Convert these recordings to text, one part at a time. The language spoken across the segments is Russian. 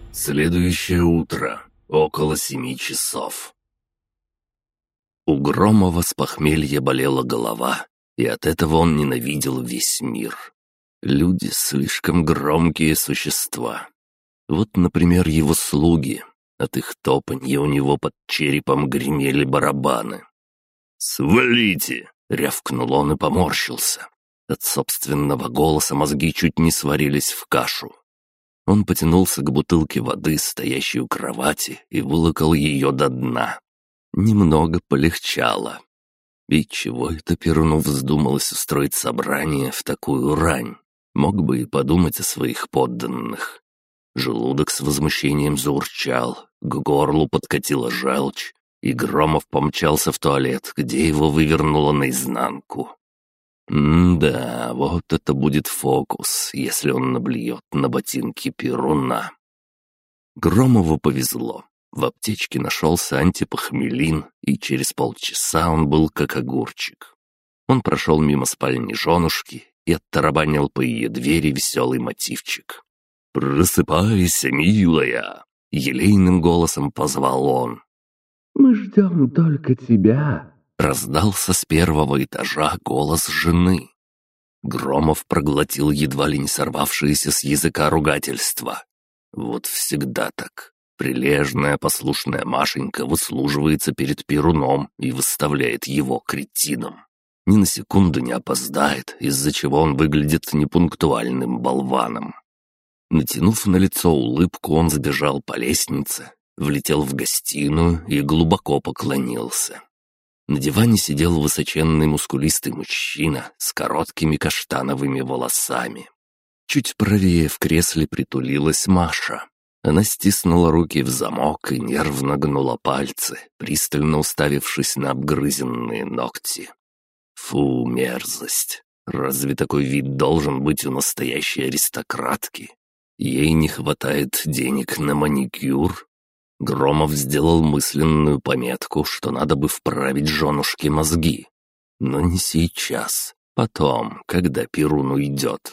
Следующее утро, около 7 часов. У Громова с похмелья болела голова, и от этого он ненавидел весь мир. Люди — слишком громкие существа. Вот, например, его слуги. От их топанья у него под черепом гремели барабаны. «Свалите!» — рявкнул он и поморщился. От собственного голоса мозги чуть не сварились в кашу. Он потянулся к бутылке воды, стоящей у кровати, и вылокал ее до дна. Немного полегчало. И чего это Перуну вздумалось устроить собрание в такую рань? Мог бы и подумать о своих подданных. Желудок с возмущением заурчал, к горлу подкатила желчь, и Громов помчался в туалет, где его вывернуло наизнанку. Да, вот это будет фокус, если он наблюет на ботинки Перуна. Громову повезло. В аптечке нашелся антипохмелин, и через полчаса он был как огурчик. Он прошел мимо спальни женушки и оттарабанил по ее двери веселый мотивчик. «Просыпайся, милая!» — елейным голосом позвал он. «Мы ждем только тебя!» — раздался с первого этажа голос жены. Громов проглотил едва ли не сорвавшееся с языка ругательство. Вот всегда так. Прилежная, послушная Машенька выслуживается перед Перуном и выставляет его кретином. Ни на секунду не опоздает, из-за чего он выглядит непунктуальным болваном. Натянув на лицо улыбку, он сбежал по лестнице, влетел в гостиную и глубоко поклонился. На диване сидел высоченный мускулистый мужчина с короткими каштановыми волосами. Чуть правее в кресле притулилась Маша. Она стиснула руки в замок и нервно гнула пальцы, пристально уставившись на обгрызенные ногти. Фу, мерзость! Разве такой вид должен быть у настоящей аристократки? Ей не хватает денег на маникюр? Громов сделал мысленную пометку, что надо бы вправить женушке мозги. Но не сейчас, потом, когда Перун уйдет.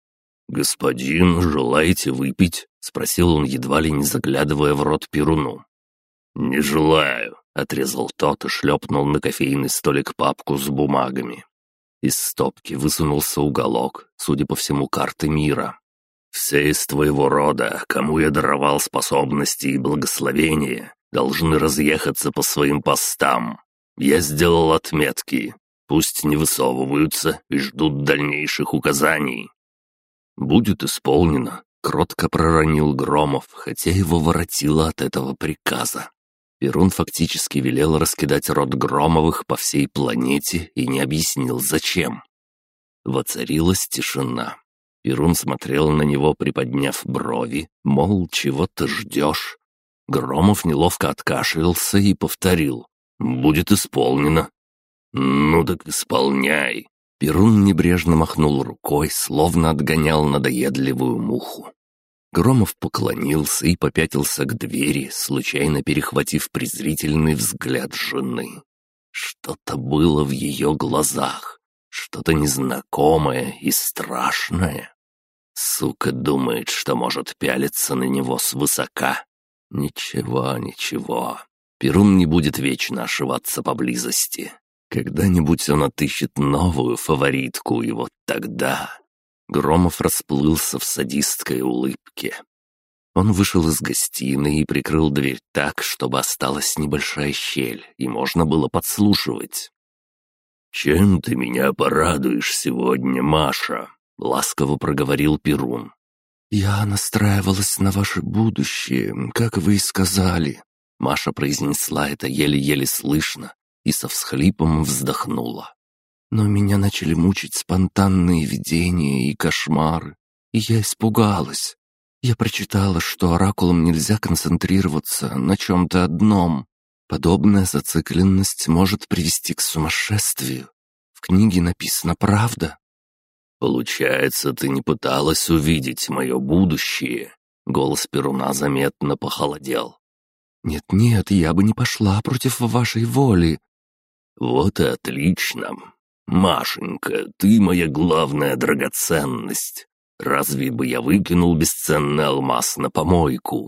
«Господин, желаете выпить?» — спросил он, едва ли не заглядывая в рот Перуну. «Не желаю», — отрезал тот и шлепнул на кофейный столик папку с бумагами. Из стопки высунулся уголок, судя по всему, карты мира. «Все из твоего рода, кому я даровал способности и благословения, должны разъехаться по своим постам. Я сделал отметки, пусть не высовываются и ждут дальнейших указаний». «Будет исполнено», — кротко проронил Громов, хотя его воротило от этого приказа. Перун фактически велел раскидать род Громовых по всей планете и не объяснил, зачем. Воцарилась тишина. Перун смотрел на него, приподняв брови, мол, чего ты ждешь? Громов неловко откашлялся и повторил: «Будет исполнено». «Ну так исполняй». Перун небрежно махнул рукой, словно отгонял надоедливую муху. Громов поклонился и попятился к двери, случайно перехватив презрительный взгляд жены. Что-то было в ее глазах, что-то незнакомое и страшное. Сука думает, что может пялиться на него свысока. Ничего, ничего. Перун не будет вечно ошиваться поблизости. Когда-нибудь он отыщет новую фаворитку, и вот тогда... Громов расплылся в садистской улыбке. Он вышел из гостиной и прикрыл дверь так, чтобы осталась небольшая щель, и можно было подслушивать. «Чем ты меня порадуешь сегодня, Маша?» — ласково проговорил Перун. «Я настраивалась на ваше будущее, как вы и сказали». Маша произнесла это еле-еле слышно и со всхлипом вздохнула. «Но меня начали мучить спонтанные видения и кошмары, и я испугалась. Я прочитала, что оракулам нельзя концентрироваться на чем-то одном. Подобная зацикленность может привести к сумасшествию. В книге написано правда». «Получается, ты не пыталась увидеть мое будущее?» Голос Перуна заметно похолодел. «Нет-нет, я бы не пошла против вашей воли». «Вот и отлично. Машенька, ты моя главная драгоценность. Разве бы я выкинул бесценный алмаз на помойку?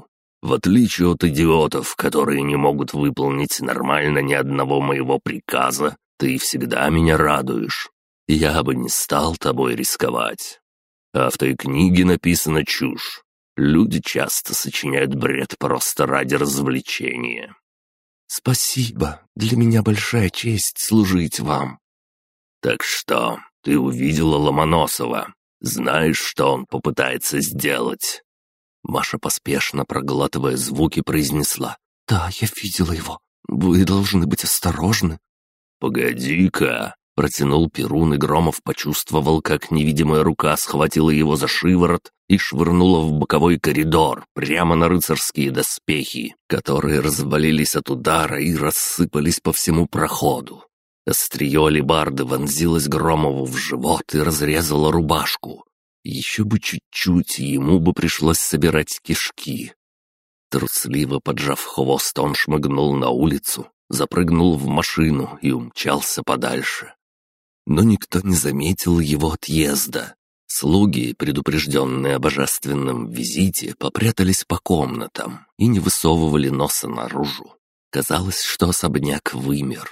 В отличие от идиотов, которые не могут выполнить нормально ни одного моего приказа, ты всегда меня радуешь. Я бы не стал тобой рисковать. А в той книге написана чушь. Люди часто сочиняют бред просто ради развлечения. «Спасибо, для меня большая честь служить вам». Так что, ты увидела Ломоносова? Знаешь, что он попытается сделать?» Маша, поспешно проглатывая звуки, произнесла: «Да, я видела его. Вы должны быть осторожны». «Погоди-ка!» — протянул Перун, и Громов почувствовал, как невидимая рука схватила его за шиворот и швырнула в боковой коридор, прямо на рыцарские доспехи, которые развалились от удара и рассыпались по всему проходу. Острие алебарды вонзилось Громову в живот и разрезало рубашку. Еще бы чуть-чуть, ему бы пришлось собирать кишки. Трусливо поджав хвост, он шмыгнул на улицу, запрыгнул в машину и умчался подальше. Но никто не заметил его отъезда. Слуги, предупрежденные о божественном визите, попрятались по комнатам и не высовывали носа наружу. Казалось, что особняк вымер.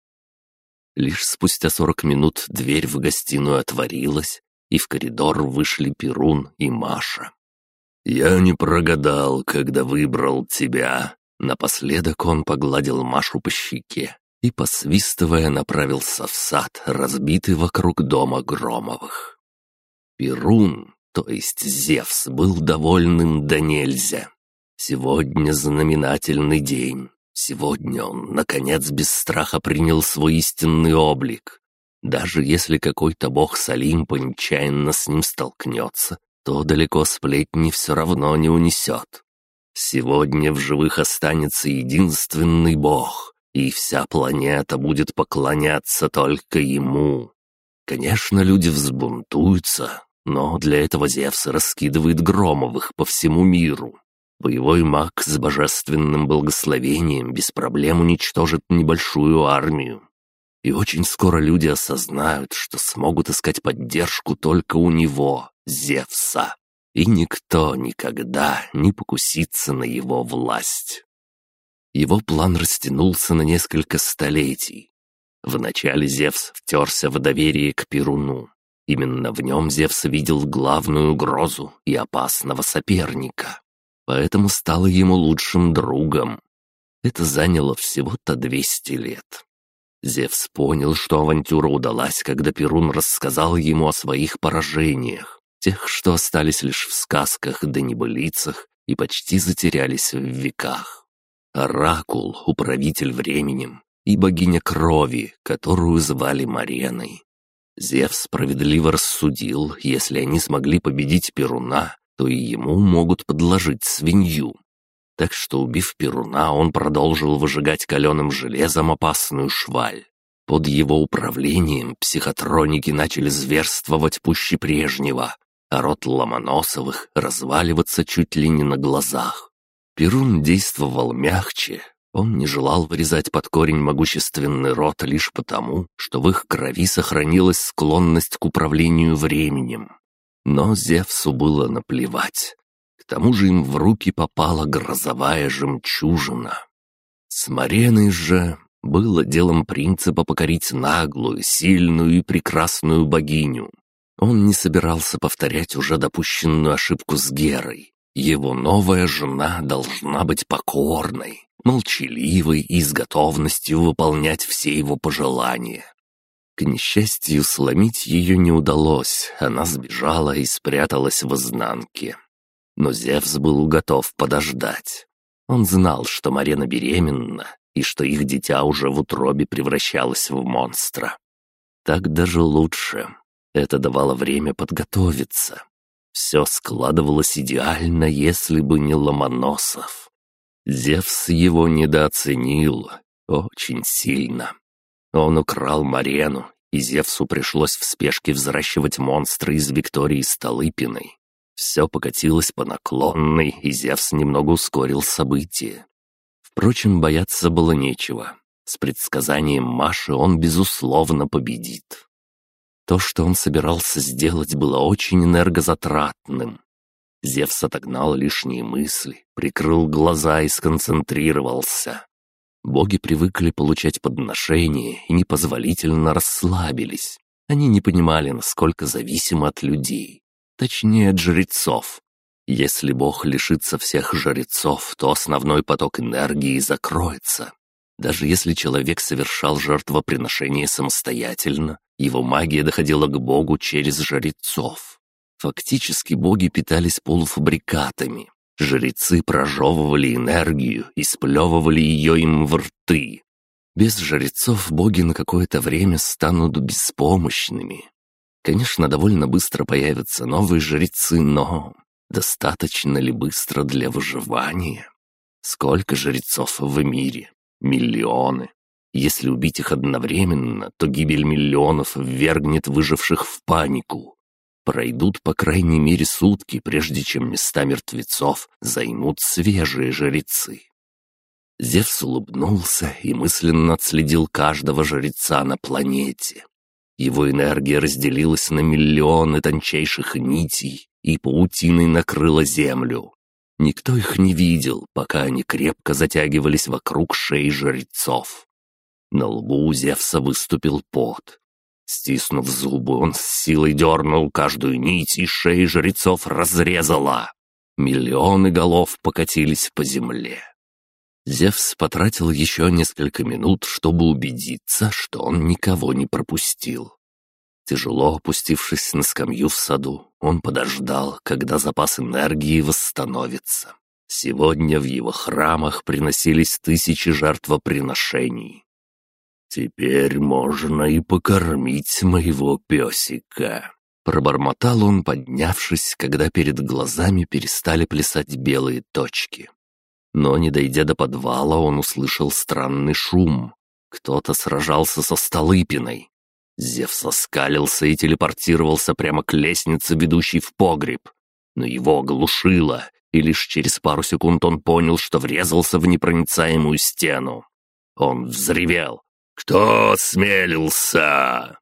Лишь спустя 40 минут дверь в гостиную отворилась, и в коридор вышли Перун и Маша. «Я не прогадал, когда выбрал тебя». Напоследок он погладил Машу по щеке и, посвистывая, направился в сад, разбитый вокруг дома Громовых. Перун, то есть Зевс, был довольным до нельзя. Сегодня знаменательный день. Сегодня он, наконец, без страха принял свой истинный облик. Даже если какой-то бог с Олимпа нечаянно с ним столкнется, то далеко сплетни все равно не унесет. Сегодня в живых останется единственный бог, и вся планета будет поклоняться только ему. Конечно, люди взбунтуются, но для этого Зевс раскидывает Громовых по всему миру. Боевой маг с божественным благословением без проблем уничтожит небольшую армию. И очень скоро люди осознают, что смогут искать поддержку только у него, Зевса. И никто никогда не покусится на его власть. Его план растянулся на несколько столетий. Вначале Зевс втерся в доверие к Перуну. Именно в нем Зевс видел главную угрозу и опасного соперника. Поэтому стал ему лучшим другом. Это заняло всего-то 200 лет. Зевс понял, что авантюра удалась, когда Перун рассказал ему о своих поражениях, тех, что остались лишь в сказках да небылицах и почти затерялись в веках. Оракул, управитель временем, и богиня крови, которую звали Мареной. Зевс справедливо рассудил, если они смогли победить Перуна, то и ему могут подложить свинью. Так что, убив Перуна, он продолжил выжигать каленым железом опасную шваль. Под его управлением психотроники начали зверствовать пуще прежнего, а род Ломоносовых разваливаться чуть ли не на глазах. Перун действовал мягче. Он не желал вырезать под корень могущественный род лишь потому, что в их крови сохранилась склонность к управлению временем. Но Зевсу было наплевать. К тому же им в руки попала грозовая жемчужина. С Мареной же было делом принципа покорить наглую, сильную и прекрасную богиню. Он не собирался повторять уже допущенную ошибку с Герой. Его новая жена должна быть покорной, молчаливой и с готовностью выполнять все его пожелания. К несчастью, сломить ее не удалось, она сбежала и спряталась в изнанке. Но Зевс был готов подождать. Он знал, что Марена беременна, и что их дитя уже в утробе превращалось в монстра. Так даже лучше. Это давало время подготовиться. Все складывалось идеально, если бы не Ломоносов. Зевс его недооценил очень сильно. Он украл Марену, и Зевсу пришлось в спешке взращивать монстра из Виктории Столыпиной. Все покатилось по наклонной, и Зевс немного ускорил события. Впрочем, бояться было нечего. С предсказанием Маши он, безусловно, победит. То, что он собирался сделать, было очень энергозатратным. Зевс отогнал лишние мысли, прикрыл глаза и сконцентрировался. Боги привыкли получать подношения и непозволительно расслабились. Они не понимали, насколько зависимы от людей. Точнее, от жрецов. Если бог лишится всех жрецов, то основной поток энергии закроется. Даже если человек совершал жертвоприношение самостоятельно, его магия доходила к богу через жрецов. Фактически боги питались полуфабрикатами. Жрецы прожевывали энергию и сплевывали ее им в рты. Без жрецов боги на какое-то время станут беспомощными. Конечно, довольно быстро появятся новые жрецы, но достаточно ли быстро для выживания? Сколько жрецов в мире? Миллионы. Если убить их одновременно, то гибель миллионов ввергнет выживших в панику. Пройдут по крайней мере сутки, прежде чем места мертвецов займут свежие жрецы. Зевс улыбнулся и мысленно отследил каждого жреца на планете. Его энергия разделилась на миллионы тончайших нитей и паутиной накрыла землю. Никто их не видел, пока они крепко затягивались вокруг шеи жрецов. На лбу у Зевса выступил пот. Стиснув зубы, он с силой дернул каждую нить, и шеи жрецов разрезала. Миллионы голов покатились по земле. Зевс потратил еще несколько минут, чтобы убедиться, что он никого не пропустил. Тяжело опустившись на скамью в саду, он подождал, когда запас энергии восстановится. Сегодня в его храмах приносились тысячи жертвоприношений. «Теперь можно и покормить моего песика», — пробормотал он, поднявшись, когда перед глазами перестали плясать белые точки. Но, не дойдя до подвала, он услышал странный шум. Кто-то сражался со Столыпиной. Зевс оскалился и телепортировался прямо к лестнице, ведущей в погреб. Но его оглушило, и лишь через пару секунд он понял, что врезался в непроницаемую стену. Он взревел: «Кто осмелился?»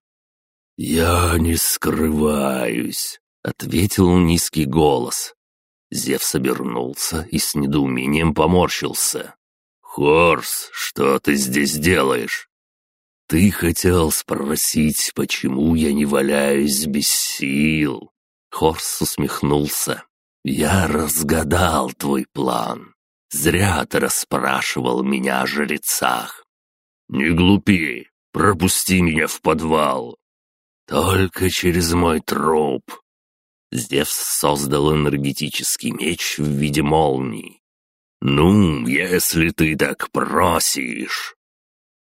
«Я не скрываюсь», — ответил низкий голос. Зевс обернулся и с недоумением поморщился. «Хорс, что ты здесь делаешь?» «Ты хотел спросить, почему я не валяюсь без сил?» Хорс усмехнулся. «Я разгадал твой план. Зря ты расспрашивал меня о жрецах». «Не глупи, пропусти меня в подвал». «Только через мой труп». Зевс создал энергетический меч в виде молний. «Ну, если ты так просишь».